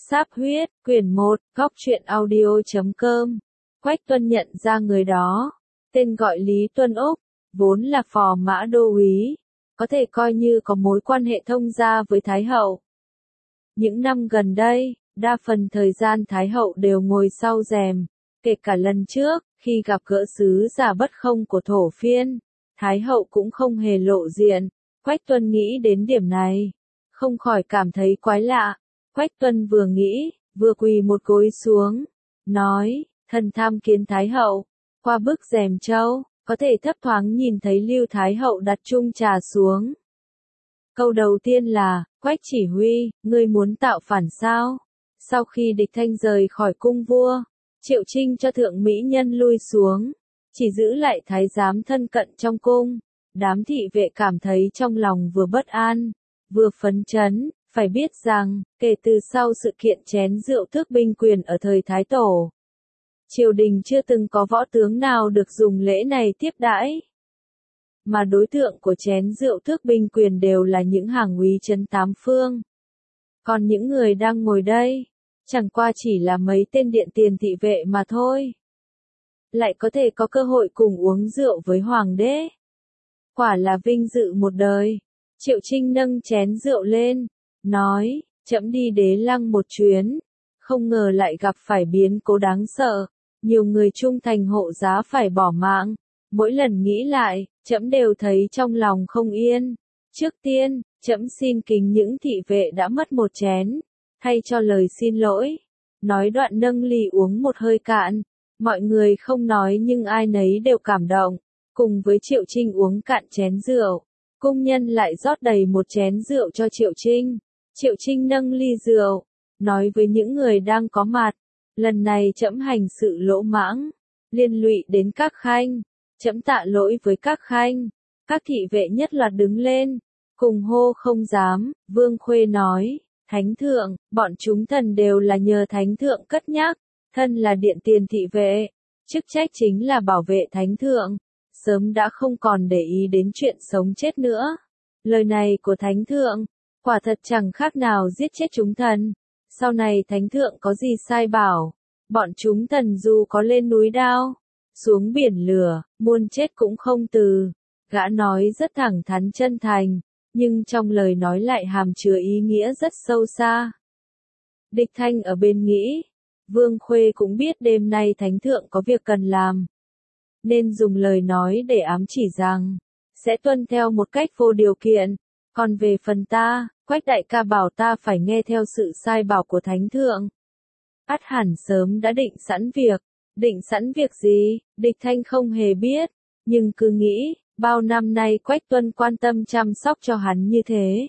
Sáp huyết, quyển 1, góc truyện audio.com. Quách Tuân nhận ra người đó, tên gọi Lý Tuân Úc, vốn là phò mã đô úy, có thể coi như có mối quan hệ thông gia với Thái hậu. Những năm gần đây, đa phần thời gian Thái hậu đều ngồi sau rèm, kể cả lần trước, khi gặp gỡ sứ giả bất không của Thổ Phiên, Thái hậu cũng không hề lộ diện. Quách Tuân nghĩ đến điểm này, không khỏi cảm thấy quái lạ. Quách Tuân vừa nghĩ, vừa quỳ một gối xuống, nói, thần tham kiến Thái hậu. Qua bức rèm trâu, có thể thấp thoáng nhìn thấy Lưu Thái hậu đặt chung trà xuống. Câu đầu tiên là, Quách chỉ huy, ngươi muốn tạo phản sao? Sau khi địch thanh rời khỏi cung vua, Triệu Trinh cho thượng mỹ nhân lui xuống, chỉ giữ lại thái giám thân cận trong cung. Đám thị vệ cảm thấy trong lòng vừa bất an, vừa phấn chấn. Phải biết rằng, kể từ sau sự kiện chén rượu tước binh quyền ở thời Thái Tổ, triều đình chưa từng có võ tướng nào được dùng lễ này tiếp đãi. Mà đối tượng của chén rượu tước binh quyền đều là những hàng úy trấn tám phương. Còn những người đang ngồi đây, chẳng qua chỉ là mấy tên điện tiền thị vệ mà thôi. Lại có thể có cơ hội cùng uống rượu với hoàng đế. Quả là vinh dự một đời. Triệu Trinh nâng chén rượu lên, nói, trẫm đi Đế Lăng một chuyến, không ngờ lại gặp phải biến cố đáng sợ, nhiều người trung thành hộ giá phải bỏ mạng. Mỗi lần nghĩ lại, trẫm đều thấy trong lòng không yên. Trước tiên, trẫm xin kính những thị vệ đã mất một chén, thay cho lời xin lỗi. Nói đoạn nâng ly uống một hơi cạn, mọi người không nói nhưng ai nấy đều cảm động, cùng với Triệu Trinh uống cạn chén rượu. Cung nhân lại rót đầy một chén rượu cho Triệu Trinh. Triệu Trinh nâng ly rượu, nói với những người đang có mặt, lần này trẫm hành sự lỗ mãng, liên lụy đến các khanh, trẫm tạ lỗi với các khanh. Các thị vệ nhất loạt đứng lên, cùng hô không dám. Vương Khuê nói, Thánh thượng, bọn chúng thần đều là nhờ Thánh thượng cất nhắc, thân là điện tiền thị vệ, chức trách chính là bảo vệ Thánh thượng, sớm đã không còn để ý đến chuyện sống chết nữa. Lời này của Thánh thượng, quả thật chẳng khác nào giết chết chúng thần. Sau này Thánh thượng có gì sai bảo, bọn chúng thần dù có lên núi đao, xuống biển lửa, muôn chết cũng không từ. Gã nói rất thẳng thắn chân thành, nhưng trong lời nói lại hàm chứa ý nghĩa rất sâu xa. Địch Thanh ở bên nghĩ, Vương Khuê cũng biết đêm nay Thánh thượng có việc cần làm, nên dùng lời nói để ám chỉ rằng, sẽ tuân theo một cách vô điều kiện. Còn về phần ta, Quách đại ca bảo ta phải nghe theo sự sai bảo của Thánh thượng. Ắt hẳn sớm đã định sẵn việc. Định sẵn việc gì, Địch Thanh không hề biết, nhưng cứ nghĩ, bao năm nay Quách Tuân quan tâm chăm sóc cho hắn như thế,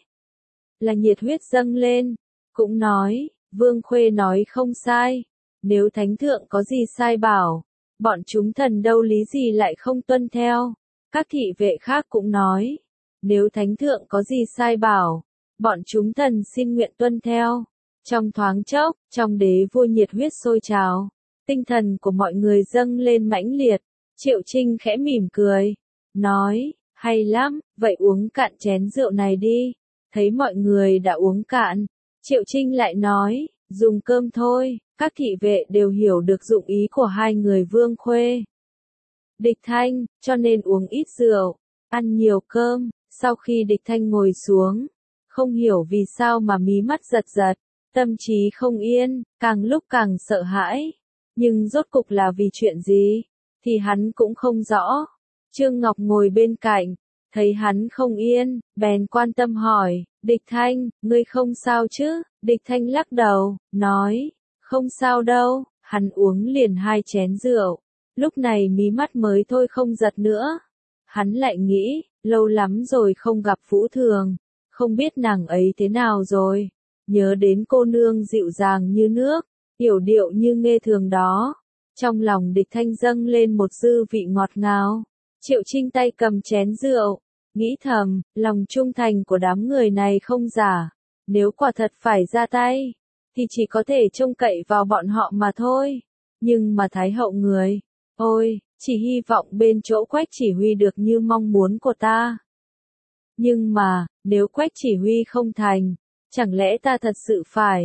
là nhiệt huyết dâng lên. Cũng nói, Vương Khuê nói không sai, nếu Thánh thượng có gì sai bảo, bọn chúng thần đâu lý gì lại không tuân theo. Các thị vệ khác cũng nói, nếu Thánh thượng có gì sai bảo, bọn chúng thần xin nguyện tuân theo. Trong thoáng chốc, trong đế vua nhiệt huyết sôi trào, tinh thần của mọi người dâng lên mãnh liệt. Triệu Trinh khẽ mỉm cười, nói, hay lắm, vậy uống cạn chén rượu này đi. Thấy mọi người đã uống cạn, Triệu Trinh lại nói, dùng cơm thôi. Các thị vệ đều hiểu được dụng ý của hai người Vương Khuê, Địch Thanh, cho nên uống ít rượu, ăn nhiều cơm. Sau khi Địch Thanh ngồi xuống, không hiểu vì sao mà mí mắt giật giật, tâm trí không yên, càng lúc càng sợ hãi. Nhưng rốt cục là vì chuyện gì, thì hắn cũng không rõ. Trương Ngọc ngồi bên cạnh, thấy hắn không yên, bèn quan tâm hỏi, Địch Thanh, ngươi không sao chứ? Địch Thanh lắc đầu, nói, không sao đâu. Hắn uống liền 2 chén rượu, lúc này mí mắt mới thôi không giật nữa. Hắn lại nghĩ, lâu lắm rồi không gặp Vũ Thường, không biết nàng ấy thế nào rồi. Nhớ đến cô nương dịu dàng như nước, yểu điệu như nghe thường đó. Trong lòng Địch Thanh dâng lên một dư vị ngọt ngào. Triệu Trinh tay cầm chén rượu, nghĩ thầm, lòng trung thành của đám người này không giả. Nếu quả thật phải ra tay, thì chỉ có thể trông cậy vào bọn họ mà thôi. Nhưng mà Thái hậu người, ôi, chỉ hy vọng bên chỗ Quách chỉ huy được như mong muốn của ta. Nhưng mà, nếu Quách chỉ huy không thành, chẳng lẽ ta thật sự phải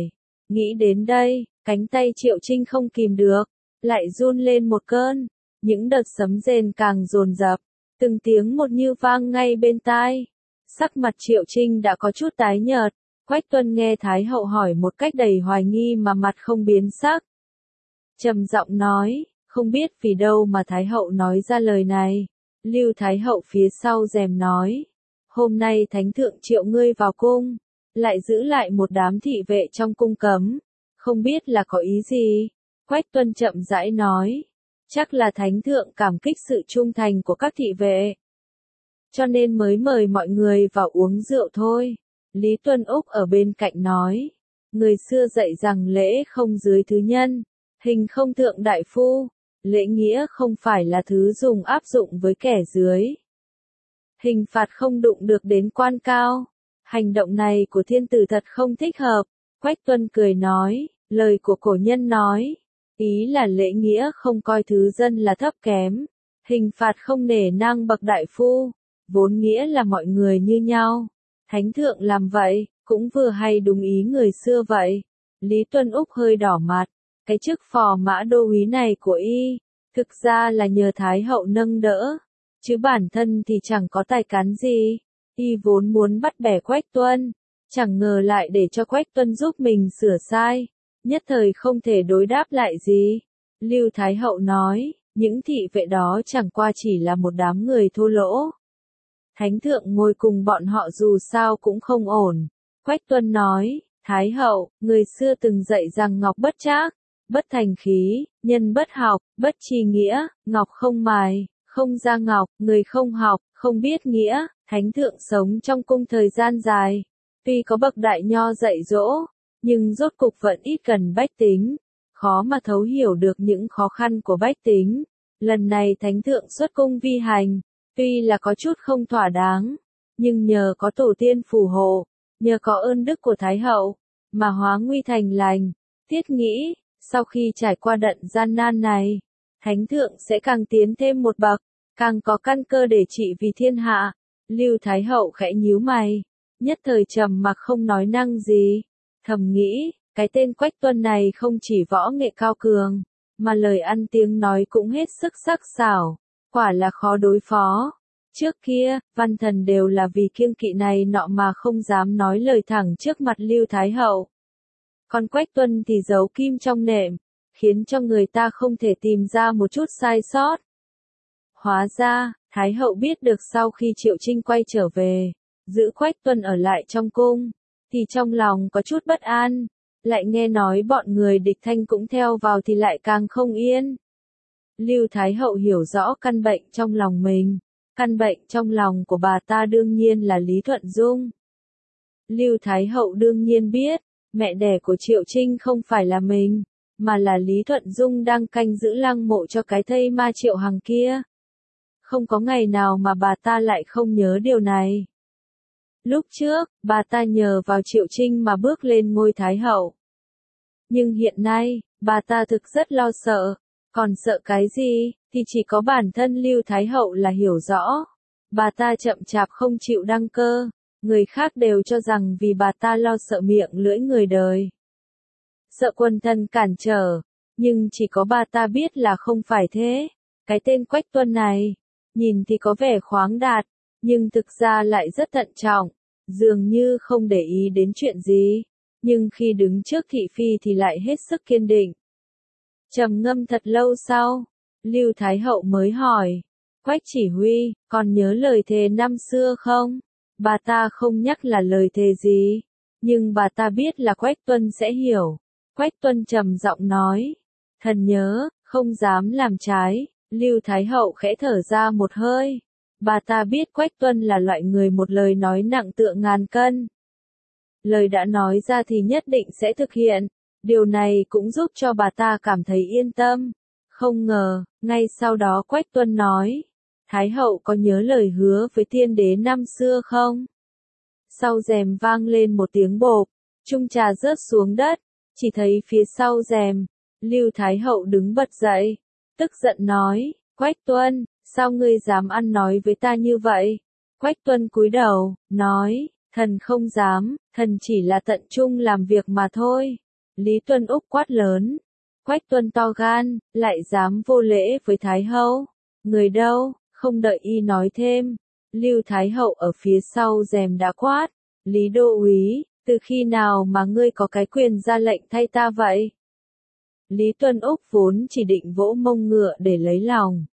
Nghĩ đến đây, cánh tay Triệu Trinh không kìm được, lại run lên một cơn. Những đợt sấm rền càng dồn dập, từng tiếng một như vang ngay bên tai. Sắc mặt Triệu Trinh đã có chút tái nhợt. Quách Tuân nghe Thái hậu hỏi một cách đầy hoài nghi mà mặt không biến sắc. Trầm giọng nói, không biết vì đâu mà Thái hậu nói ra lời này. Lưu Thái hậu phía sau rèm nói, hôm nay Thánh thượng triệu ngươi vào cung, lại giữ lại một đám thị vệ trong cung cấm, không biết là có ý gì. Quách Tuân chậm rãi nói, chắc là Thánh thượng cảm kích sự trung thành của các thị vệ, cho nên mới mời mọi người vào uống rượu thôi. Lý Tuân Úc ở bên cạnh nói, người xưa dạy rằng lễ không dưới thứ nhân, hình không thượng đại phu, lễ nghĩa không phải là thứ dùng áp dụng với kẻ dưới. Hình phạt không đụng được đến quan cao. Hành động này của thiên tử thật không thích hợp. Quách Tuân cười nói, lời của cổ nhân nói, ý là lễ nghĩa không coi thứ dân là thấp kém, hình phạt không nể nang bậc đại phu, vốn nghĩa là mọi người như nhau. Thánh thượng làm vậy, cũng vừa hay đúng ý người xưa vậy. Lý Tuân Úc hơi đỏ mặt, cái chức phò mã đô úy này của y, thực ra là nhờ Thái hậu nâng đỡ, chứ bản thân thì chẳng có tài cán gì. Y vốn muốn bắt bẻ Quách Tuân, chẳng ngờ lại để cho Quách Tuân giúp mình sửa sai, nhất thời không thể đối đáp lại gì. Lưu Thái hậu nói, những thị vệ đó chẳng qua chỉ là một đám người thô lỗ. Thánh thượng ngồi cùng bọn họ dù sao cũng không ổn. Quách Tuân nói, Thái hậu, người xưa từng dạy rằng ngọc bất trác, bất thành khí, nhân bất học, bất tri nghĩa, ngọc không mài, không ra ngọc, người không học, không biết nghĩa. Thánh thượng sống trong cung thời gian dài, tuy có bậc đại nho dạy dỗ, nhưng rốt cục vẫn ít cần bách tính, khó mà thấu hiểu được những khó khăn của bách tính. Lần này Thánh thượng xuất cung vi hành, tuy là có chút không thỏa đáng, nhưng nhờ có tổ tiên phù hộ, nhờ có ơn đức của Thái hậu, mà hóa nguy thành lành. Thiết nghĩ, sau khi trải qua đận gian nan này, Thánh thượng sẽ càng tiến thêm một bậc, càng có căn cơ để trị vì thiên hạ. Lưu Thái hậu khẽ nhíu mày, nhất thời trầm mặc không nói năng gì, thầm nghĩ, cái tên Quách Tuân này không chỉ võ nghệ cao cường, mà lời ăn tiếng nói cũng hết sức sắc sảo, quả là khó đối phó. Trước kia, văn thần đều là vì kiêng kỵ này nọ mà không dám nói lời thẳng trước mặt Lưu Thái hậu. Còn Quách Tuân thì giấu kim trong nệm, khiến cho người ta không thể tìm ra một chút sai sót. Hóa ra, Thái hậu biết được sau khi Triệu Trinh quay trở về, giữ Quách Tuân ở lại trong cung, thì trong lòng có chút bất an, lại nghe nói bọn người địch thanh cũng theo vào thì lại càng không yên. Lưu Thái hậu hiểu rõ căn bệnh trong lòng mình, căn bệnh trong lòng của bà ta đương nhiên là Lý Thuận Dung. Lưu Thái hậu đương nhiên biết, mẹ đẻ của Triệu Trinh không phải là mình, mà là Lý Thuận Dung đang canh giữ lăng mộ cho cái thây ma Triệu Hằng kia. Không có ngày nào mà bà ta lại không nhớ điều này. Lúc trước, bà ta nhờ vào Triệu Trinh mà bước lên ngôi Thái hậu. Nhưng hiện nay, bà ta thực rất lo sợ. Còn sợ cái gì, thì chỉ có bản thân Lưu Thái hậu là hiểu rõ. Bà ta chậm chạp không chịu đăng cơ, người khác đều cho rằng vì bà ta lo sợ miệng lưỡi người đời, sợ quần thần cản trở, nhưng chỉ có bà ta biết là không phải thế. Cái tên Quách Tuân này, nhìn thì có vẻ khoáng đạt, nhưng thực ra lại rất thận trọng, dường như không để ý đến chuyện gì, nhưng khi đứng trước thị phi thì lại hết sức kiên định. Trầm ngâm thật lâu sau, Lưu Thái hậu mới hỏi, Quách chỉ huy, còn nhớ lời thề năm xưa không? Bà ta không nhắc là lời thề gì, nhưng bà ta biết là Quách Tuân sẽ hiểu. Quách Tuân trầm giọng nói, thần nhớ, không dám làm trái. Lưu Thái hậu khẽ thở ra một hơi. Bà ta biết Quách Tuân là loại người một lời nói nặng tựa ngàn cân. Lời đã nói ra thì nhất định sẽ thực hiện. Điều này cũng giúp cho bà ta cảm thấy yên tâm. Không ngờ, ngay sau đó Quách Tuân nói, Thái hậu có nhớ lời hứa với tiên đế năm xưa không? Sau rèm vang lên một tiếng bộp, chung trà rớt xuống đất, chỉ thấy phía sau rèm, Lưu Thái hậu đứng bật dậy, tức giận nói, Quách Tuân, sao ngươi dám ăn nói với ta như vậy? Quách Tuân cúi đầu, nói, thần không dám, thần chỉ là tận trung làm việc mà thôi. Lý Tuân Úc quát lớn. Quách Tuân to gan, lại dám vô lễ với Thái hậu. Người đâu? Không đợi y nói thêm. Lưu Thái hậu ở phía sau rèm đã quát. Lý đô úy, từ khi nào mà ngươi có cái quyền ra lệnh thay ta vậy? Lý Tuân Úc vốn chỉ định vỗ mông ngựa để lấy lòng.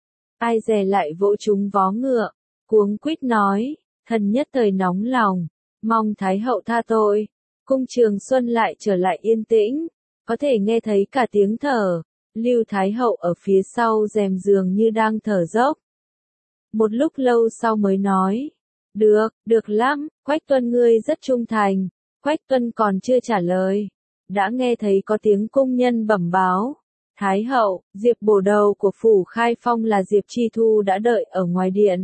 Ai dè lại vỗ trúng vó ngựa, cuống quýt nói, thần nhất thời nóng lòng, mong Thái hậu tha tội. Cung Trường Xuân lại trở lại yên tĩnh, có thể nghe thấy cả tiếng thở. Lưu Thái hậu ở phía sau rèm giường như đang thở dốc. Một lúc lâu sau mới nói, được lắm, Quách Tuân ngươi rất trung thành. Quách Tuân còn chưa trả lời, đã nghe thấy có tiếng cung nhân bẩm báo. Thái hậu, Diệp bổ đầu của phủ Khai Phong là Diệp Chi Thu đã đợi ở ngoài điện.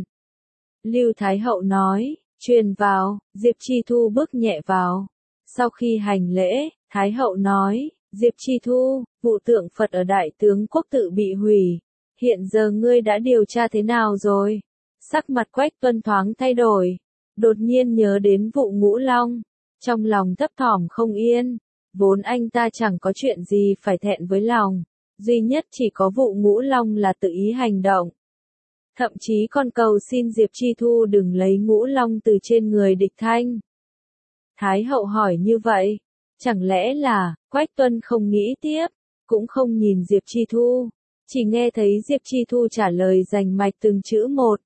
Lưu Thái hậu nói, truyền vào. Diệp Chi Thu bước nhẹ vào. Sau khi hành lễ, Thái hậu nói, Diệp Chi Thu, vụ tượng Phật ở Đại Tướng Quốc tự bị hủy. Hiện giờ ngươi đã điều tra thế nào rồi? Sắc mặt Quách Tuân thoáng thay đổi. Đột nhiên nhớ đến vụ Ngũ Long. Trong lòng thấp thỏm không yên. Vốn anh ta chẳng có chuyện gì phải thẹn với lòng. Duy nhất chỉ có vụ Ngũ Long là tự ý hành động. Thậm chí còn cầu xin Diệp Chi Thu đừng lấy Ngũ Long từ trên người địch thanh. Thái hậu hỏi như vậy, chẳng lẽ là, Quách Tuân không nghĩ tiếp, cũng không nhìn Diệp Chi Thu, chỉ nghe thấy Diệp Chi Thu trả lời rành mạch từng chữ một.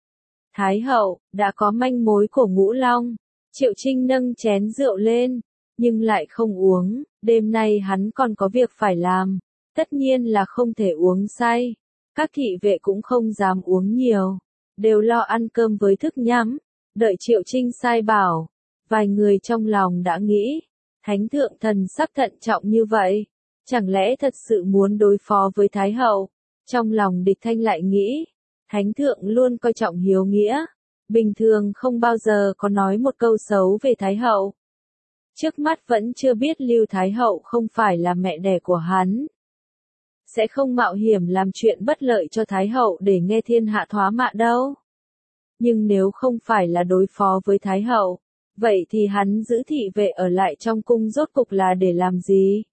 Thái hậu, đã có manh mối của Ngũ Long. Triệu Trinh nâng chén rượu lên, nhưng lại không uống, đêm nay hắn còn có việc phải làm, tất nhiên là không thể uống say. Các thị vệ cũng không dám uống nhiều, đều lo ăn cơm với thức nhắm, đợi Triệu Trinh sai bảo. Vài người trong lòng đã nghĩ, Thánh thượng thần sắc thận trọng như vậy, chẳng lẽ thật sự muốn đối phó với Thái hậu? Trong lòng địch thanh lại nghĩ, Thánh thượng luôn coi trọng hiếu nghĩa, bình thường không bao giờ có nói một câu xấu về Thái hậu. Trước mắt vẫn chưa biết Lưu Thái hậu không phải là mẹ đẻ của hắn. Sẽ không mạo hiểm làm chuyện bất lợi cho Thái hậu để nghe thiên hạ thoá mạ đâu. Nhưng nếu không phải là đối phó với Thái hậu, vậy thì hắn giữ thị vệ ở lại trong cung rốt cục là để làm gì?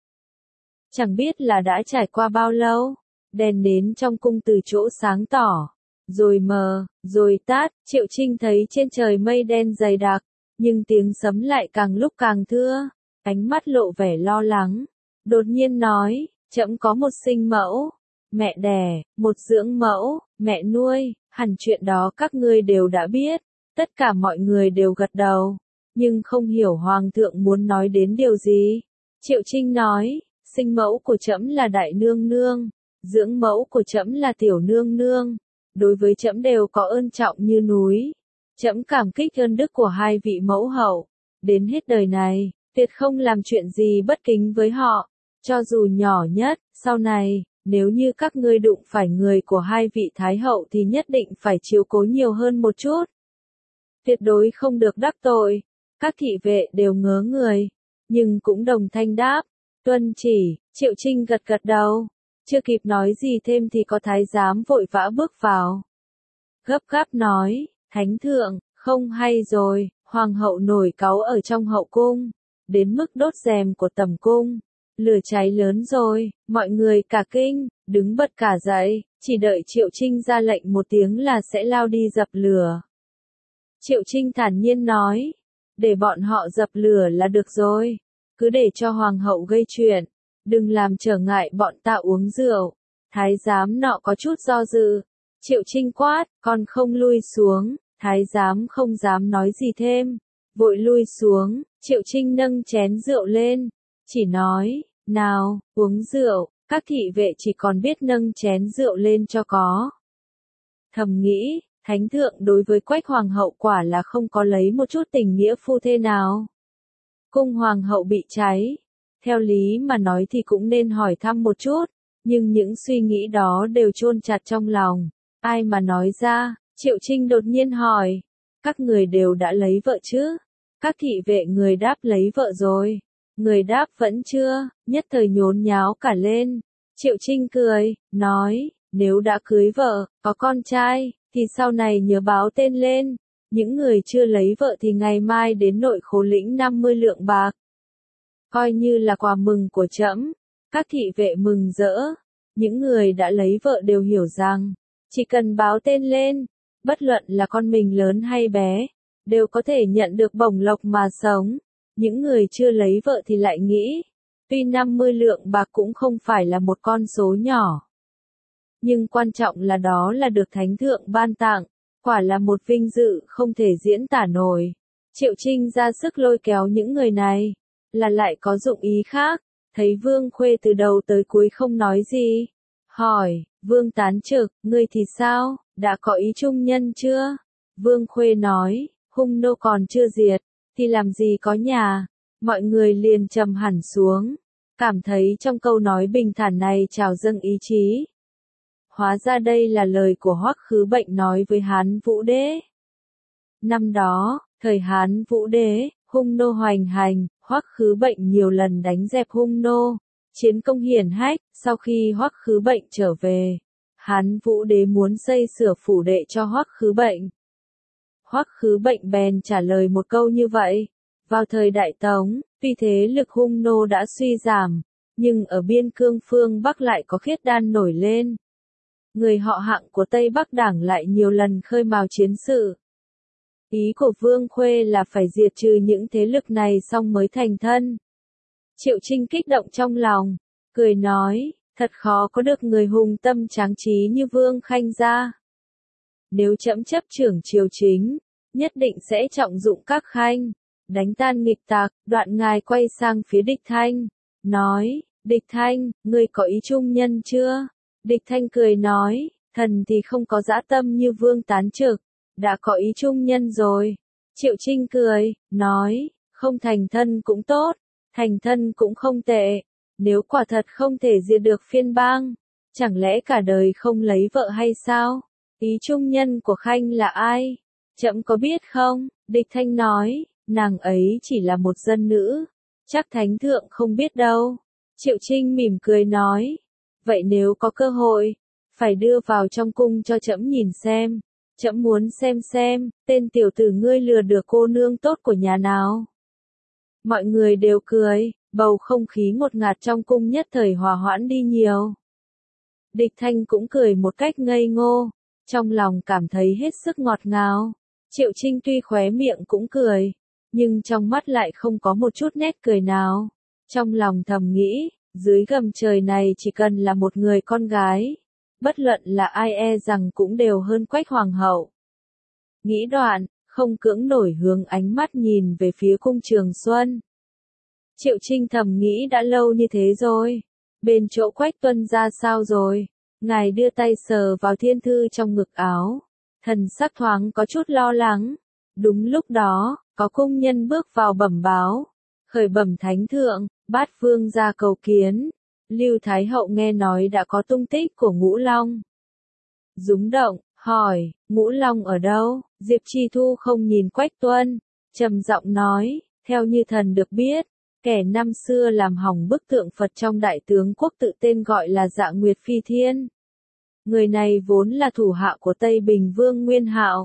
Chẳng biết là đã trải qua bao lâu, đèn nến trong cung từ chỗ sáng tỏ, rồi mờ, rồi tát. Triệu Trinh thấy trên trời mây đen dày đặc, nhưng tiếng sấm lại càng lúc càng thưa, ánh mắt lộ vẻ lo lắng. Đột nhiên nói, trẫm có một sinh mẫu, mẹ đẻ, một dưỡng mẫu, mẹ nuôi, hẳn chuyện đó các ngươi đều đã biết. Tất cả mọi người đều gật đầu, nhưng không hiểu hoàng thượng muốn nói đến điều gì. Triệu Trinh nói, sinh mẫu của trẫm là đại nương nương, dưỡng mẫu của trẫm là tiểu nương nương, đối với trẫm đều có ơn trọng như núi. Trẫm cảm kích ơn đức của hai vị mẫu hậu, đến hết đời này, tuyệt không làm chuyện gì bất kính với họ, cho dù nhỏ nhất. Sau này, nếu như các ngươi đụng phải người của hai vị thái hậu thì nhất định phải chiếu cố nhiều hơn một chút. Tuyệt đối không được đắc tội. Các thị vệ đều ngớ người, nhưng cũng đồng thanh đáp, tuân chỉ. Triệu Trinh gật gật đầu, chưa kịp nói gì thêm thì có thái giám vội vã bước vào. Gấp gáp nói, Thánh thượng, không hay rồi, hoàng hậu nổi cáu ở trong hậu cung, đến mức đốt rèm của tầm cung. Lửa cháy lớn rồi, mọi người cả kinh, đứng bật cả dậy, chỉ đợi Triệu Trinh ra lệnh một tiếng là sẽ lao đi dập lửa. Triệu Trinh thản nhiên nói, để bọn họ dập lửa là được rồi, cứ để cho hoàng hậu gây chuyện, đừng làm trở ngại bọn ta uống rượu. Thái giám nọ có chút do dự, Triệu Trinh quát, còn không lui xuống. Thái giám không dám nói gì thêm, vội lui xuống. Triệu Trinh nâng chén rượu lên, chỉ nói, nào, uống rượu. Các thị vệ chỉ còn biết nâng chén rượu lên cho có. Thầm nghĩ, Thánh thượng đối với Quách hoàng hậu quả là không có lấy một chút tình nghĩa phu thê nào. Cung hoàng hậu bị cháy, theo lý mà nói thì cũng nên hỏi thăm một chút, nhưng những suy nghĩ đó đều chôn chặt trong lòng, ai mà nói ra. Triệu Trinh đột nhiên hỏi, các người đều đã lấy vợ chứ? Các thị vệ người đáp lấy vợ rồi, người đáp vẫn chưa, nhất thời nhốn nháo cả lên. Triệu Trinh cười, nói, nếu đã cưới vợ, có con trai, thì sau này nhớ báo tên lên. Những người chưa lấy vợ thì ngày mai đến nội khố lĩnh 50 lượng bạc. coi như là quà mừng của trẫm. Các thị vệ mừng rỡ, những người đã lấy vợ đều hiểu rằng, chỉ cần báo tên lên, bất luận là con mình lớn hay bé, đều có thể nhận được bổng lộc mà sống. Những người chưa lấy vợ thì lại nghĩ, tuy 50 lượng bạc cũng không phải là một con số nhỏ. Nhưng quan trọng là đó là được Thánh Thượng ban tặng, quả là một vinh dự không thể diễn tả nổi. Triệu Trinh ra sức lôi kéo những người này, là lại có dụng ý khác, thấy Vương Khuê từ đầu tới cuối không nói gì. Hỏi, Vương Tán Trực, ngươi thì sao, đã có ý trung nhân chưa? Vương Khuê nói, hung nô còn chưa diệt, thì làm gì có nhà. Mọi người liền trầm hẳn xuống, cảm thấy trong câu nói bình thản này trào dâng ý chí. Hóa ra đây là lời của Hoắc Khứ Bệnh nói với Hán Vũ Đế. Năm đó, thời Hán Vũ Đế, hung nô hoành hành, Hoắc Khứ Bệnh nhiều lần đánh dẹp hung nô, chiến công hiển hách. Sau khi Hoắc Khứ Bệnh trở về, Hán Vũ Đế muốn xây sửa phủ đệ cho Hoắc Khứ Bệnh. Hoắc Khứ Bệnh bèn trả lời một câu như vậy. Vào thời Đại Tống, tuy thế lực hung nô đã suy giảm, nhưng ở biên cương phương Bắc lại có Khiết Đan nổi lên. Người họ Hạng của Tây Bắc Đảng lại nhiều lần khơi mào chiến sự. Ý của Vương Khuê là phải diệt trừ những thế lực này xong mới thành thân. Triệu Trinh kích động trong lòng, cười nói, thật khó có được người hùng tâm tráng trí như Vương Khanh gia. Nếu trẫm chấp trưởng triều chính, nhất định sẽ trọng dụng các khanh, đánh tan nghịch tặc. Đoạn ngài quay sang phía Địch Thanh, nói, Địch Thanh, ngươi có ý trung nhân chưa? Địch Thanh cười nói, thần thì không có dã tâm như Vương Tán Trực, đã có ý trung nhân rồi. Triệu Trinh cười, nói, không thành thân cũng tốt, thành thân cũng không tệ. Nếu quả thật không thể diệt được phiên bang, chẳng lẽ cả đời không lấy vợ hay sao? Ý trung nhân của Khanh là ai? Trẫm có biết không? Địch Thanh nói, nàng ấy chỉ là một dân nữ, chắc Thánh Thượng không biết đâu. Triệu Trinh mỉm cười nói, vậy nếu có cơ hội, phải đưa vào trong cung cho trẫm nhìn xem. Trẫm muốn xem, tên tiểu tử ngươi lừa được cô nương tốt của nhà nào. Mọi người đều cười, bầu không khí ngột ngạt trong cung nhất thời hòa hoãn đi nhiều. Địch Thanh cũng cười một cách ngây ngô, trong lòng cảm thấy hết sức ngọt ngào. Triệu Trinh tuy khóe miệng cũng cười, nhưng trong mắt lại không có một chút nét cười nào. Trong lòng thầm nghĩ, dưới gầm trời này chỉ cần là một người con gái, bất luận là ai e rằng cũng đều hơn Quách Hoàng hậu. Nghĩ đoạn, không cưỡng nổi hướng ánh mắt nhìn về phía cung Trường Xuân. Triệu Trinh thầm nghĩ đã lâu như thế rồi, bên chỗ Quách Tuân ra sao rồi? Ngài đưa tay sờ vào thiên thư trong ngực áo, thần sắc thoáng có chút lo lắng. Đúng lúc đó, có cung nhân bước vào bẩm báo, khởi bẩm Thánh Thượng, Bát Vương ra cầu kiến. Lưu Thái Hậu nghe nói đã có tung tích của Ngũ Long. Rúng động, hỏi, Ngũ Long ở đâu? Diệp Chi Thu không nhìn Quách Tuân, trầm giọng nói, theo như thần được biết, kẻ năm xưa làm hỏng bức tượng Phật trong Đại Tướng Quốc tự tên gọi là Dạ Nguyệt Phi Thiên. Người này vốn là thủ hạ của Tây Bình Vương Nguyên Hạo,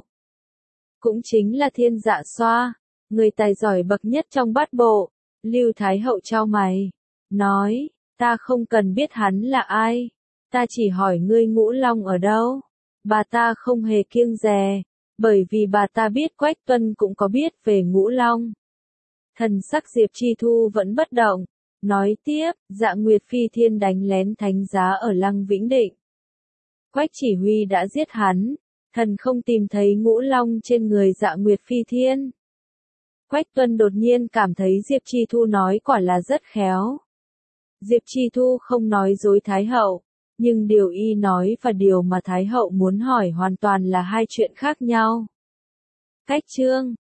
cũng chính là Thiên Dạ Xoa, người tài giỏi bậc nhất trong bát bộ. Lưu Thái Hậu chau mày, nói, ta không cần biết hắn là ai, ta chỉ hỏi ngươi Ngũ Long ở đâu. Bà ta không hề kiêng dè, bởi vì bà ta biết Quách Tuân cũng có biết về Ngũ Long. Thần sắc Diệp Chi Thu vẫn bất động, nói tiếp, Dạ Nguyệt Phi Thiên đánh lén thánh giá ở Lăng Vĩnh Định. Quách chỉ huy đã giết hắn, thần không tìm thấy Ngũ Long trên người Dạ Nguyệt Phi Thiên. Quách Tuân đột nhiên cảm thấy Diệp Chi Thu nói quả là rất khéo. Diệp Chi Thu không nói dối Thái Hậu, nhưng điều y nói và điều mà Thái Hậu muốn hỏi hoàn toàn là hai chuyện khác nhau. Cách chương